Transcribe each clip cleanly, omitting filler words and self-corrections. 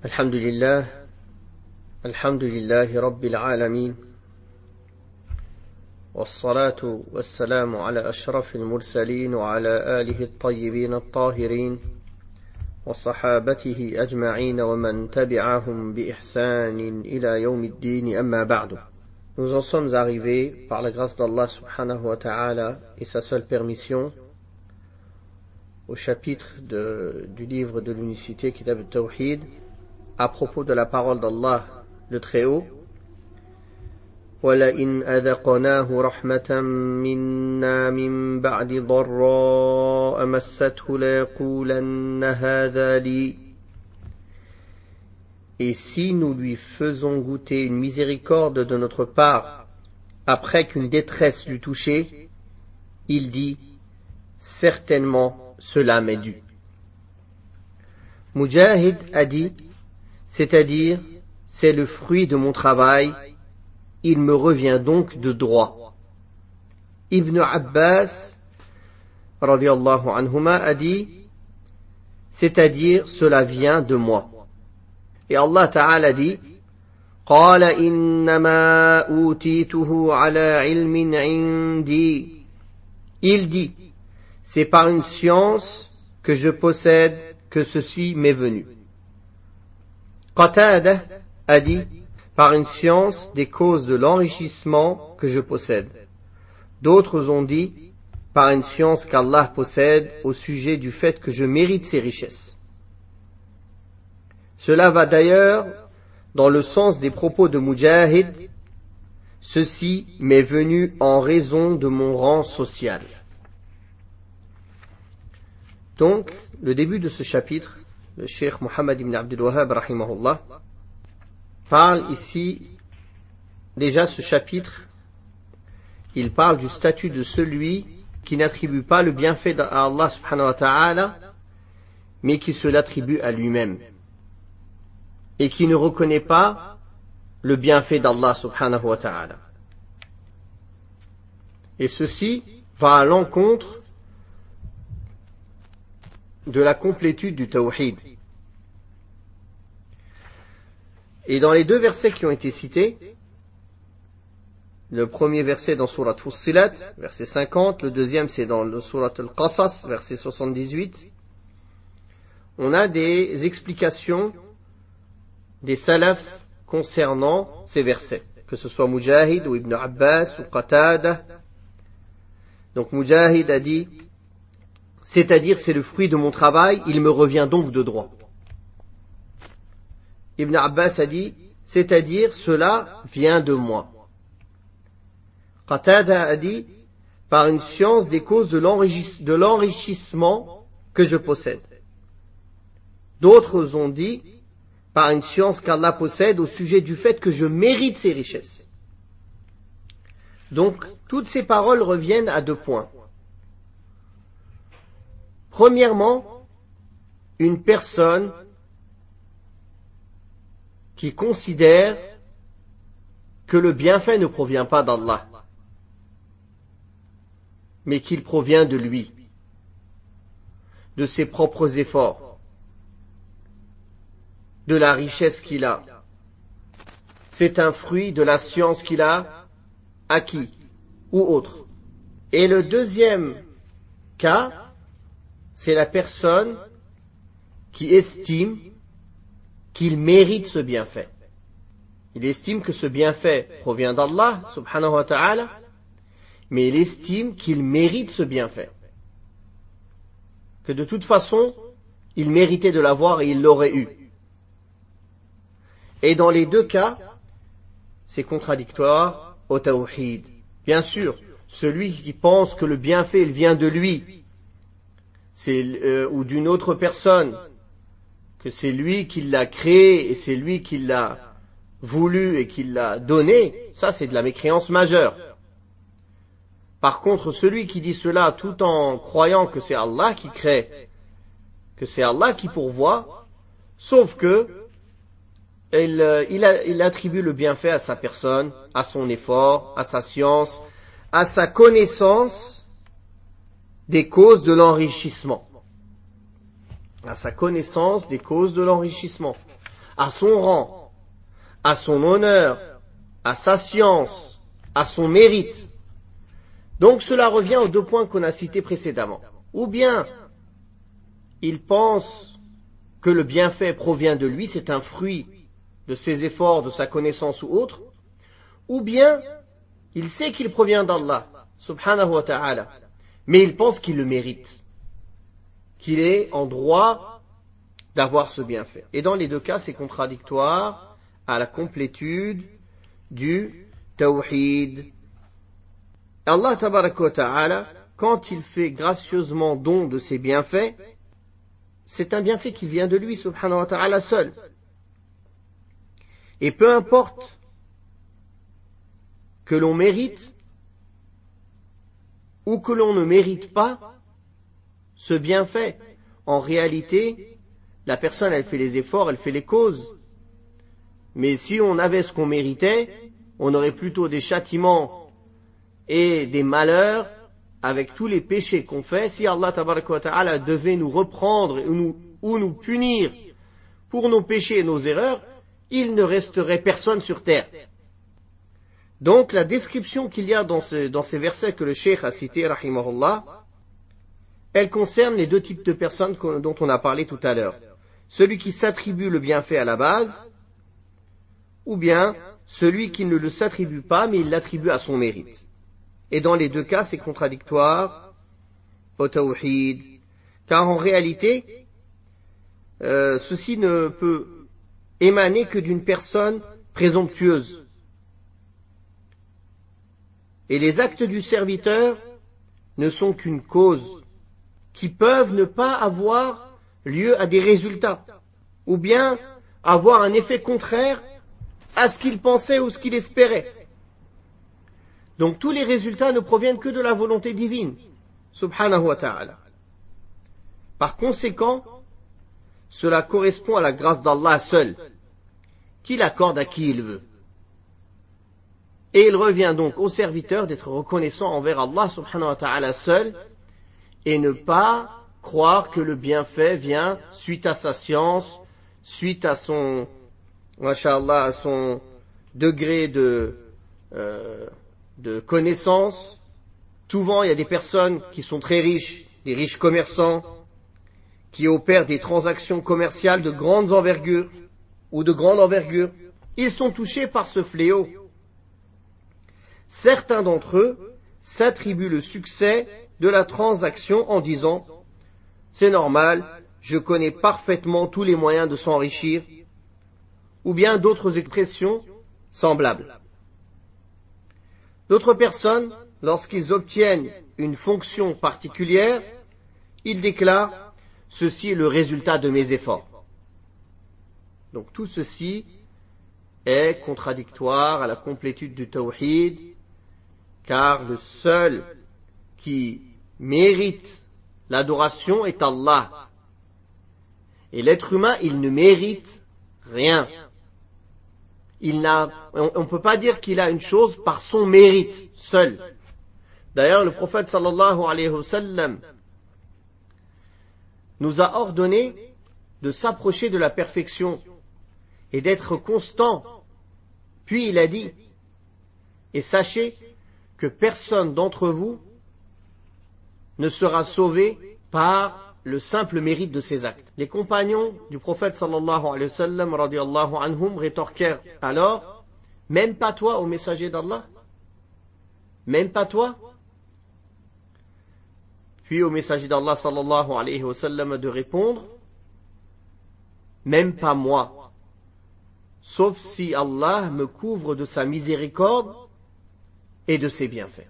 الحمد لله رب العالمين والصلاة والسلام على أشرف المرسلين وعلى آله الطيبين الطاهرين وصحابته أجمعين ومن تبعهم بإحسان إلى يوم الدين أما بعد. Nous en sommes arrivés, par la grâce d'Allah subhanahu wa ta'ala et sa seule permission, au chapitre du livre de l'unicité Kitab al-Tawhid, à propos de la parole d'Allah, le Très-Haut. وَلَئِنْ أَذَقْنَاهُ رَحْمَةً مِنَّا مِنْ بَعْدِ ضَرَّاءَ مَسَّتْهُ لَيَقُولَنَّ هَذَا لِي. Et si nous lui faisons goûter une miséricorde de notre part, après qu'une détresse l'eut touché, il dit, certainement cela m'est dû. Mujahid a dit, c'est-à-dire, c'est le fruit de mon travail, il me revient donc de droit. Ibn Abbas, radiyallahu anhuma, a dit, c'est-à-dire, cela vient de moi. Et Allah Ta'ala dit, قال إنما أوتيته على علم عندي. Il dit, c'est par une science que je possède que ceci m'est venu. Qatada a dit, par une science des causes de l'enrichissement que je possède. D'autres ont dit, par une science qu'Allah possède au sujet du fait que je mérite ses richesses. Cela va d'ailleurs dans le sens des propos de Mujahid, ceci m'est venu en raison de mon rang social. Donc, le début de ce chapitre, le Cheikh Mohammed ibn Abdul Wahhab, rahimahullah, parle ici, déjà ce chapitre, il parle du statut de celui qui n'attribue pas le bienfait à Allah subhanahu wa ta'ala, mais qui se l'attribue à lui-même, et qui ne reconnaît pas le bienfait d'Allah subhanahu wa ta'ala. Et ceci va à l'encontre de la complétude du tawhid. Et dans les deux versets qui ont été cités, le premier verset dans Surat Fussilat, verset 50, le deuxième c'est dans le Surat Al-Qasas, verset 78, on a des explications des salafs concernant ces versets, que ce soit Mujahid ou Ibn Abbas ou Qatada. Donc Mujahid a dit, c'est-à-dire c'est le fruit de mon travail, il me revient donc de droit. Ibn Abbas a dit, c'est-à-dire cela vient de moi. Qatada a dit, par une science des causes de l'enrichissement que je possède. D'autres ont dit, par une science qu'Allah possède au sujet du fait que je mérite ses richesses. Donc, toutes ces paroles reviennent à deux points. Premièrement, une personne qui considère que le bienfait ne provient pas d'Allah, mais qu'il provient de lui, de ses propres efforts, de la richesse qu'il a. C'est un fruit de la science qu'il a acquis, ou autre. Et le deuxième cas, c'est la personne qui estime qu'il mérite ce bienfait. Il estime que ce bienfait provient d'Allah, subhanahu wa ta'ala, mais il estime qu'il mérite ce bienfait. Que de toute façon, il méritait de l'avoir et il l'aurait eu. Et dans les deux cas, c'est contradictoire au tawhid. Bien sûr, celui qui pense que le bienfait il vient de lui, ou d'une autre personne, que c'est lui qui l'a créé et c'est lui qui l'a voulu et qui l'a donné, ça c'est de la mécréance majeure. Par contre, celui qui dit cela tout en croyant que c'est Allah qui crée, que c'est Allah qui pourvoit, sauf que il attribue le bienfait à sa personne, à son effort, à sa science, à sa connaissance des causes de l'enrichissement. À sa connaissance des causes de l'enrichissement. à son rang, à son honneur, à sa science, à son mérite. Donc cela revient aux deux points qu'on a cités précédemment. Ou bien il pense que le bienfait provient de lui, c'est un fruit de ses efforts, de sa connaissance ou autre, ou bien il sait qu'il provient d'Allah, subhanahu wa ta'ala, mais il pense qu'il le mérite, qu'il est en droit d'avoir ce bienfait. Et dans les deux cas, c'est contradictoire à la complétude du tawhid. Allah tabaraka wa ta'ala, quand il fait gracieusement don de ses bienfaits, c'est un bienfait qui vient de lui, subhanahu wa ta'ala, seul. Et peu importe que l'on mérite ou que l'on ne mérite pas ce bienfait, en réalité, la personne, elle fait les efforts, elle fait les causes. Mais si on avait ce qu'on méritait, on aurait plutôt des châtiments et des malheurs avec tous les péchés qu'on fait. Si Allah tabaraka wa ta'ala devait nous reprendre ou nous punir pour nos péchés et nos erreurs, il ne resterait personne sur terre. Donc la description qu'il y a dans ces versets que le cheikh a cités, rahimahullah, elle concerne les deux types de personnes dont on a parlé tout à l'heure. Celui qui s'attribue le bienfait à la base, ou bien celui qui ne le s'attribue pas, mais il l'attribue à son mérite. Et dans les deux cas, c'est contradictoire au tawhid, car en réalité, ceci ne peut émaner que d'une personne présomptueuse. Et les actes du serviteur ne sont qu'une cause, qui peuvent ne pas avoir lieu à des résultats, ou bien avoir un effet contraire à ce qu'il pensait ou ce qu'il espérait. Donc tous les résultats ne proviennent que de la volonté divine, subhanahu wa ta'ala. Par conséquent, cela correspond à la grâce d'Allah seul, qu'il accorde à qui il veut. Et il revient donc au serviteur d'être reconnaissant envers Allah subhanahu wa ta'ala seul, et ne pas croire que le bienfait vient suite à sa science, suite à son, masha'Allah, à son degré de connaissance. Souvent, il y a des personnes qui sont très riches, des riches commerçants, qui opèrent des transactions commerciales de grandes envergures ou de grande envergure. Ils sont touchés par ce fléau. Certains d'entre eux s'attribuent le succès de la transaction en disant « C'est normal, je connais parfaitement tous les moyens de s'enrichir » ou bien d'autres expressions semblables. D'autres personnes, lorsqu'ils obtiennent une fonction particulière, ils déclarent « Ceci est le résultat de mes efforts ». Donc tout ceci est contradictoire à la complétude du tawhid, car le seul qui mérite l'adoration est Allah. Et l'être humain, il ne mérite rien. On ne peut pas dire qu'il a une chose par son mérite seul. D'ailleurs, le prophète sallallahu alayhi wa sallam nous a ordonné de s'approcher de la perfection et d'être constant. Puis il a dit, et sachez que personne d'entre vous ne sera sauvé par le simple mérite de ses actes. Les compagnons du prophète sallallahu alayhi wa sallam radiyallahu anhum rétorquèrent alors, même pas toi, ô messager d'Allah? Même pas toi? Puis au messager d'Allah sallallahu alayhi wa sallam de répondre, même pas moi, sauf si Allah me couvre de sa miséricorde et de ses bienfaits.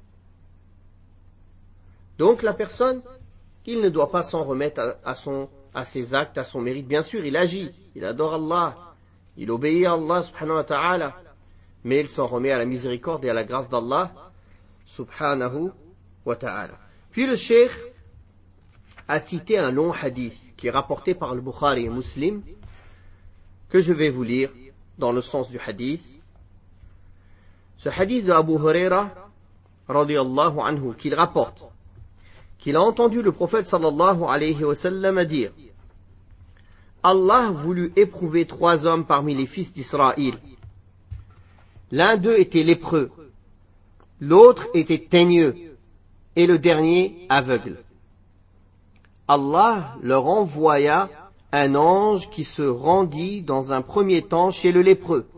Donc la personne, il ne doit pas s'en remettre à ses actes, à son mérite. Bien sûr, il agit, il adore Allah, il obéit à Allah subhanahu wa ta'ala, mais il s'en remet à la miséricorde et à la grâce d'Allah subhanahu wa ta'ala. Puis le cheikh a cité un long hadith qui est rapporté par le Bukhari et Muslim, que je vais vous lire dans le sens du hadith. Ce hadith de Abu Huraira radiyallahu anhu, qu'il rapporte, qu'il a entendu le prophète sallallahu alayhi wa sallam dire: Allah voulut éprouver 3 hommes parmi les fils d'Israël. L'un d'eux était lépreux, l'autre était teigneux, et le dernier aveugle. Allah leur envoya un ange qui se rendit dans un premier temps chez le lépreux.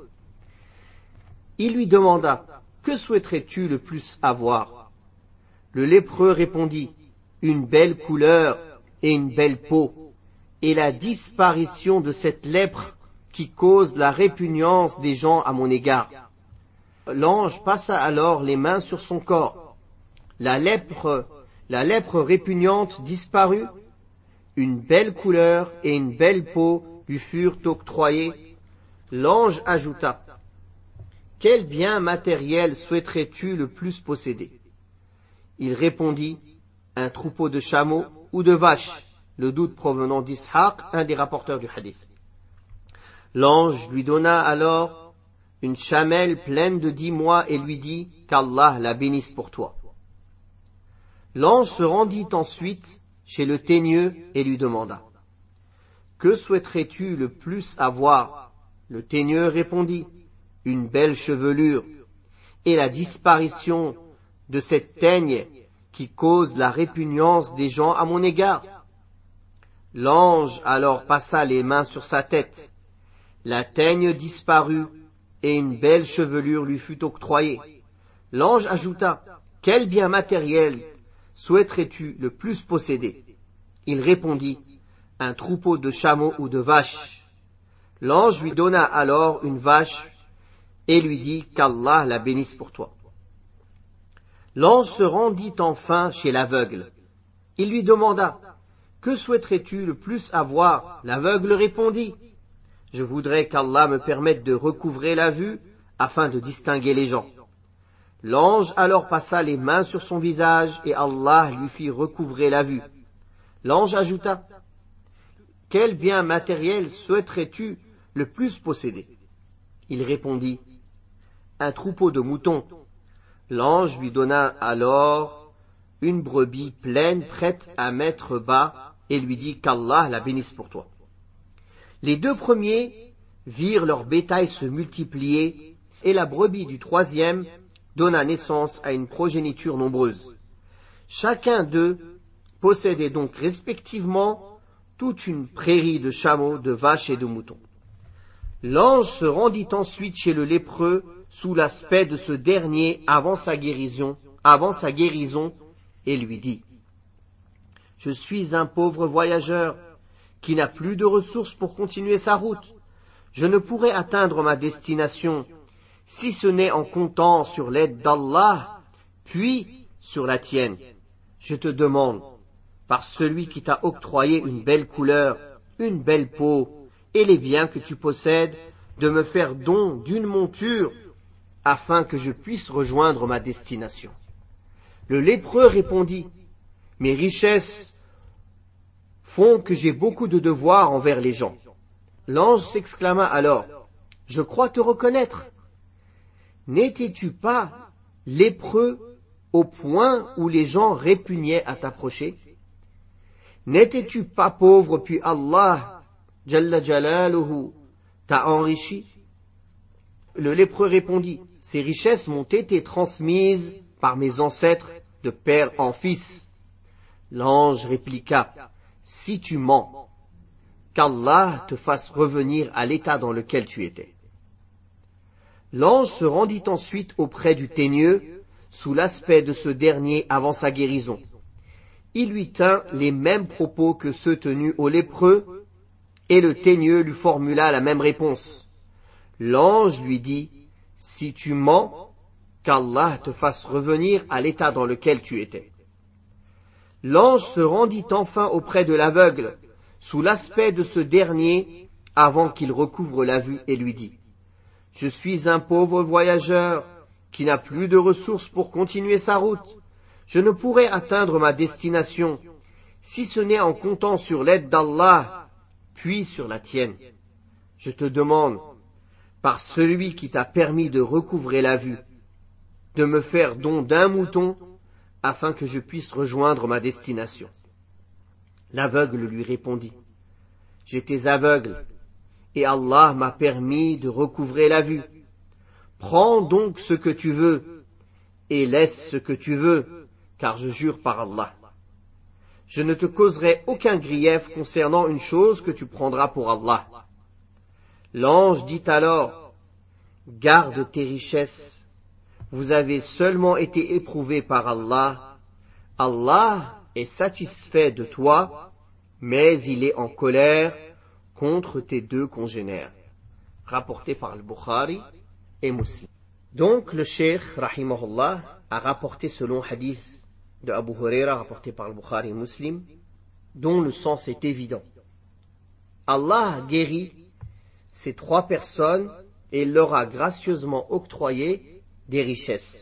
Il lui demanda, « Que souhaiterais-tu le plus avoir ?» Le lépreux répondit, « Une belle couleur et une belle peau, et la disparition de cette lèpre qui cause la répugnance des gens à mon égard. » L'ange passa alors les mains sur son corps. La lèpre répugnante disparut. Une belle couleur et une belle peau lui furent octroyées. L'ange ajouta, « Quel bien matériel souhaiterais-tu le plus posséder ?» Il répondit, « Un troupeau de chameaux ou de vaches », le doute provenant d'Ishaq, un des rapporteurs du hadith. L'ange lui donna alors une chamelle pleine de 10 mois et lui dit, « Qu'Allah la bénisse pour toi. » L'ange se rendit ensuite chez le teigneux et lui demanda, « Que souhaiterais-tu le plus avoir ?» Le teigneux répondit, « Une belle chevelure et la disparition de cette teigne qui cause la répugnance des gens à mon égard. » L'ange alors passa les mains sur sa tête. La teigne disparut et une belle chevelure lui fut octroyée. L'ange ajouta, « Quel bien matériel souhaiterais-tu le plus posséder ?» Il répondit, « Un troupeau de chameaux ou de vaches. » L'ange lui donna alors une vache et lui dit, « Qu'Allah la bénisse pour toi. » L'ange se rendit enfin chez l'aveugle. Il lui demanda, « Que souhaiterais-tu le plus avoir ?» L'aveugle répondit, « Je voudrais qu'Allah me permette de recouvrer la vue afin de distinguer les gens. » L'ange alors passa les mains sur son visage et Allah lui fit recouvrer la vue. L'ange ajouta, « Quel bien matériel souhaiterais-tu le plus posséder ?» Il répondit, « Un troupeau de moutons. » L'ange lui donna alors une brebis pleine prête à mettre bas et lui dit, « Qu'Allah la bénisse pour toi. » Les 2 premiers virent leur bétail se multiplier et la brebis du 3e donna naissance à une progéniture nombreuse. Chacun d'eux possédait donc respectivement toute une prairie de chameaux, de vaches et de moutons. L'ange se rendit ensuite chez le lépreux sous l'aspect de ce dernier avant sa guérison, et lui dit, « Je suis un pauvre voyageur qui n'a plus de ressources pour continuer sa route. Je ne pourrai atteindre ma destination si ce n'est en comptant sur l'aide d'Allah, puis sur la tienne. Je te demande, par celui qui t'a octroyé une belle couleur, une belle peau, et les biens que tu possèdes, de me faire don d'une monture, afin que je puisse rejoindre ma destination. » Le lépreux répondit, « Mes richesses font que j'ai beaucoup de devoirs envers les gens. » L'ange s'exclama alors, « Je crois te reconnaître. N'étais-tu pas lépreux au point où les gens répugnaient à t'approcher? N'étais-tu pas pauvre puis Allah, Jalla Jalaluhu, t'a enrichi ?» Le lépreux répondit, « Ces richesses m'ont été transmises par mes ancêtres de père en fils. » L'ange répliqua, « Si tu mens, qu'Allah te fasse revenir à l'état dans lequel tu étais. » L'ange se rendit ensuite auprès du teigneux, sous l'aspect de ce dernier avant sa guérison. Il lui tint les mêmes propos que ceux tenus au lépreux, et le teigneux lui formula la même réponse. L'ange lui dit, « Si tu mens, qu'Allah te fasse revenir à l'état dans lequel tu étais. » L'ange se rendit enfin auprès de l'aveugle, sous l'aspect de ce dernier, avant qu'il recouvre la vue, et lui dit, « Je suis un pauvre voyageur qui n'a plus de ressources pour continuer sa route. Je ne pourrai atteindre ma destination, si ce n'est en comptant sur l'aide d'Allah, puis sur la tienne. Je te demande, par celui qui t'a permis de recouvrer la vue, de me faire don d'un mouton, afin que je puisse rejoindre ma destination. » L'aveugle lui répondit, « j'étais aveugle, et Allah m'a permis de recouvrer la vue. Prends donc ce que tu veux, et laisse ce que tu veux, car je jure par Allah. Je ne te causerai aucun grief concernant une chose que tu prendras pour Allah. L'ange dit alors, garde tes richesses, vous avez seulement été éprouvés par Allah. Allah est satisfait de toi, mais il est en colère contre tes deux congénères. Rapporté par le Bukhari et Muslim. Donc le cheikh, rahimahullah, a rapporté ce long hadith de Abu Huraira, rapporté par le Bukhari et Muslim, dont le sens est évident. Allah guérit ces trois personnes et leur a gracieusement octroyé des richesses.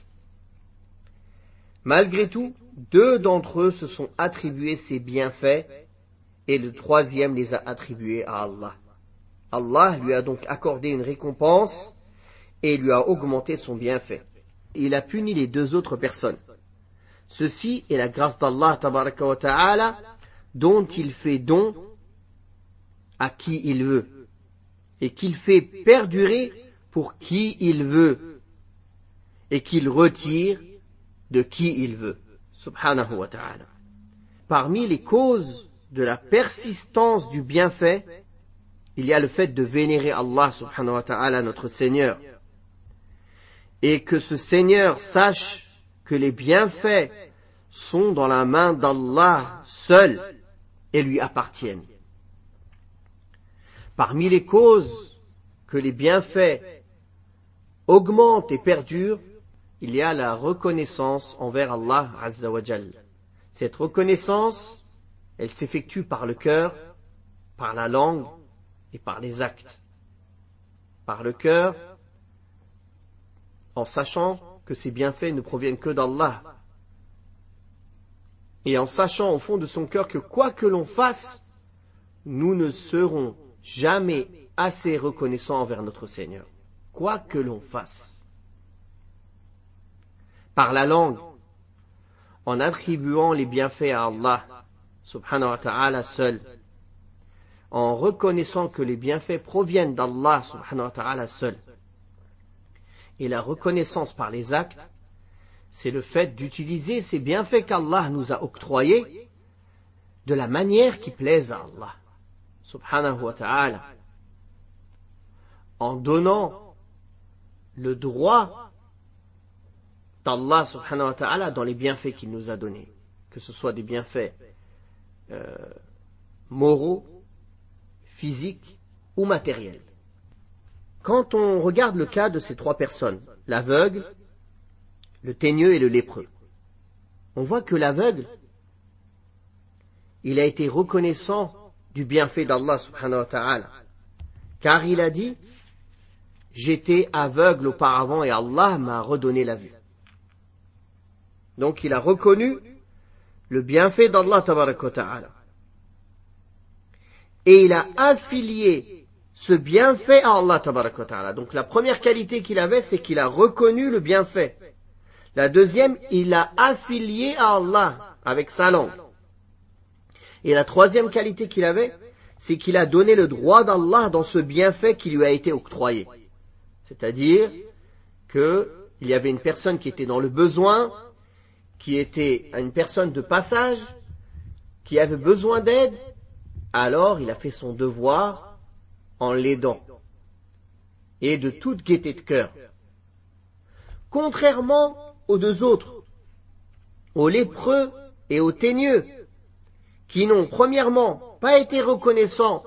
Malgré tout, 2 d'entre eux se sont attribués ces bienfaits et le 3e les a attribués à Allah. Allah lui a donc accordé une récompense et lui a augmenté son bienfait. Il a puni les 2 autres personnes. Ceci est la grâce d'Allah tabaraka wa ta'ala dont il fait don à qui il veut et qu'il fait perdurer pour qui il veut et qu'il retire de qui il veut. Subhanahu wa ta'ala. Parmi les causes de la persistance du bienfait, il y a le fait de vénérer Allah subhanahu wa ta'ala, notre Seigneur, et que ce Seigneur sache que les bienfaits sont dans la main d'Allah seul et lui appartiennent. Parmi les causes que les bienfaits augmentent et perdurent, il y a la reconnaissance envers Allah Azza wa Jal. Cette reconnaissance, elle s'effectue par le cœur, par la langue et par les actes. Par le cœur, en sachant que ces bienfaits ne proviennent que d'Allah. Et en sachant au fond de son cœur que quoi que l'on fasse, nous ne serons jamais assez reconnaissants envers notre Seigneur. Quoi que l'on fasse. Par la langue, en attribuant les bienfaits à Allah, subhanahu wa ta'ala seul, en reconnaissant que les bienfaits proviennent d'Allah, subhanahu wa ta'ala seul. Et la reconnaissance par les actes, c'est le fait d'utiliser ces bienfaits qu'Allah nous a octroyés de la manière qui plaise à Allah, subhanahu wa ta'ala, en donnant le droit d'Allah subhanahu wa ta'ala dans les bienfaits qu'il nous a donnés, que ce soit des bienfaits moraux, physiques ou matériels. Quand on regarde le cas de ces 3 personnes, l'aveugle, le teigneux et le lépreux, on voit que l'aveugle, il a été reconnaissant du bienfait d'Allah subhanahu wa ta'ala, car il a dit, j'étais aveugle auparavant et Allah m'a redonné la vue. Donc il a reconnu le bienfait d'Allah tabaraka wa ta'ala. Et il a affilié ce bienfait à Allah tabaraka wa ta'ala. Donc la première qualité qu'il avait, c'est qu'il a reconnu le bienfait. La deuxième, il a affilié à Allah avec sa langue. Et la troisième qualité qu'il avait, c'est qu'il a donné le droit d'Allah dans ce bienfait qui lui a été octroyé. C'est-à-dire qu'il y avait une personne qui était dans le besoin, qui était une personne de passage, qui avait besoin d'aide, alors il a fait son devoir en l'aidant, et de toute gaieté de cœur. Contrairement aux 2 autres, aux lépreux et aux teigneux, qui n'ont premièrement pas été reconnaissants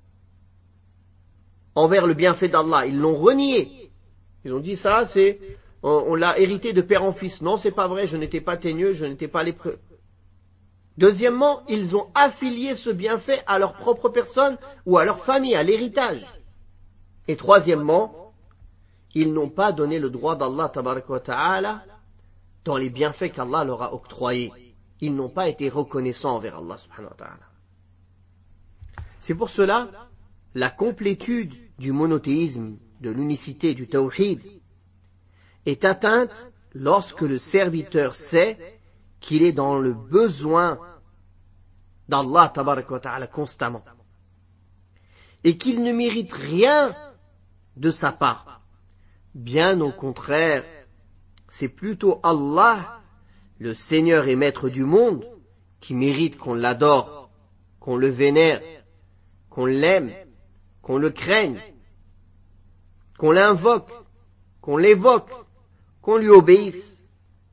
envers le bienfait d'Allah, ils l'ont renié. Ils ont dit ça, on l'a hérité de père en fils. Non, c'est pas vrai, je n'étais pas teigneux, je n'étais pas lépreux. Deuxièmement, ils ont affilié ce bienfait à leur propre personne ou à leur famille, à l'héritage. Et troisièmement, ils n'ont pas donné le droit d'Allah tabaraka wa ta'ala dans les bienfaits qu'Allah leur a octroyés. Ils n'ont pas été reconnaissants envers Allah subhanahu wa ta'ala. C'est pour cela, la complétude du monothéisme, de l'unicité du tawhid, est atteinte lorsque le serviteur sait qu'il est dans le besoin d'Allah tabaraka wa ta'ala constamment. et qu'il ne mérite rien de sa part. Bien au contraire, c'est plutôt Allah, le Seigneur et Maître du monde, qui mérite qu'on l'adore, qu'on le vénère, qu'on l'aime, qu'on le craigne, qu'on l'invoque, qu'on l'évoque, qu'on lui obéisse.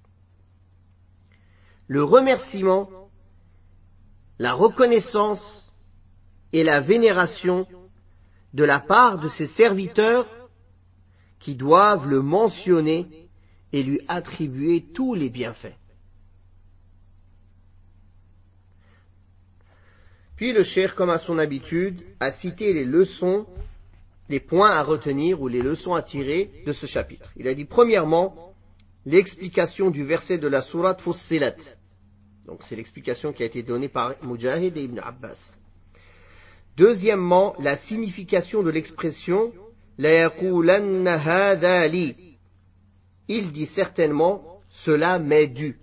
Le remerciement, la reconnaissance et la vénération de la part de ses serviteurs qui doivent le mentionner et lui attribuer tous les bienfaits. Puis le cheikh, comme à son habitude, a cité les leçons, les points à retenir ou les leçons à tirer de ce chapitre. Il a dit premièrement, l'explication du verset de la sourate Fussilat. Donc c'est l'explication qui a été donnée par Mujahid et Ibn Abbas. Deuxièmement, la signification de l'expression La yaqulanna hadha li. Il dit certainement cela m'est dû.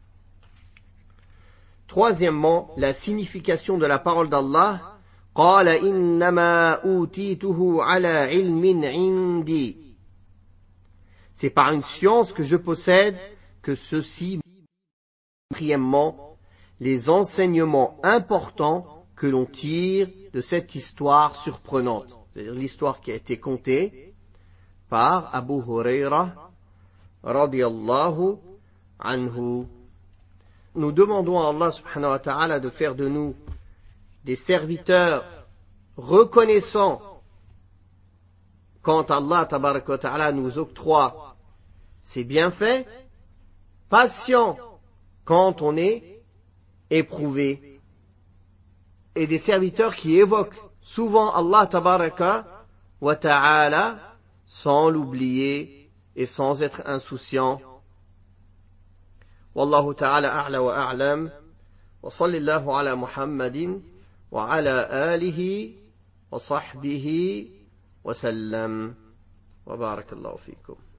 Troisièmement, la signification de la parole d'Allah قال إنما أوتيته على علم عندي. C'est par une science que je possède que ceci. Quatrièmement, les enseignements importants que l'on tire de cette histoire surprenante, c'est-à-dire l'histoire qui a été contée par Abu Huraira radiyallahu anhu. Nous demandons à Allah subhanahu wa ta'ala de faire de nous des serviteurs reconnaissants quand Allah tabaraka wa ta'ala nous octroie ses bienfaits, patients quand on est éprouvé, et des serviteurs qui évoquent souvent Allah tabaraka wa ta'ala sans l'oublier et sans être insouciants. Wallahu ta'ala a'la wa a'lam wa sallallahu ala Muhammadin wa ala alihi wa sahbihi wa sallam wa barakallahu fikum.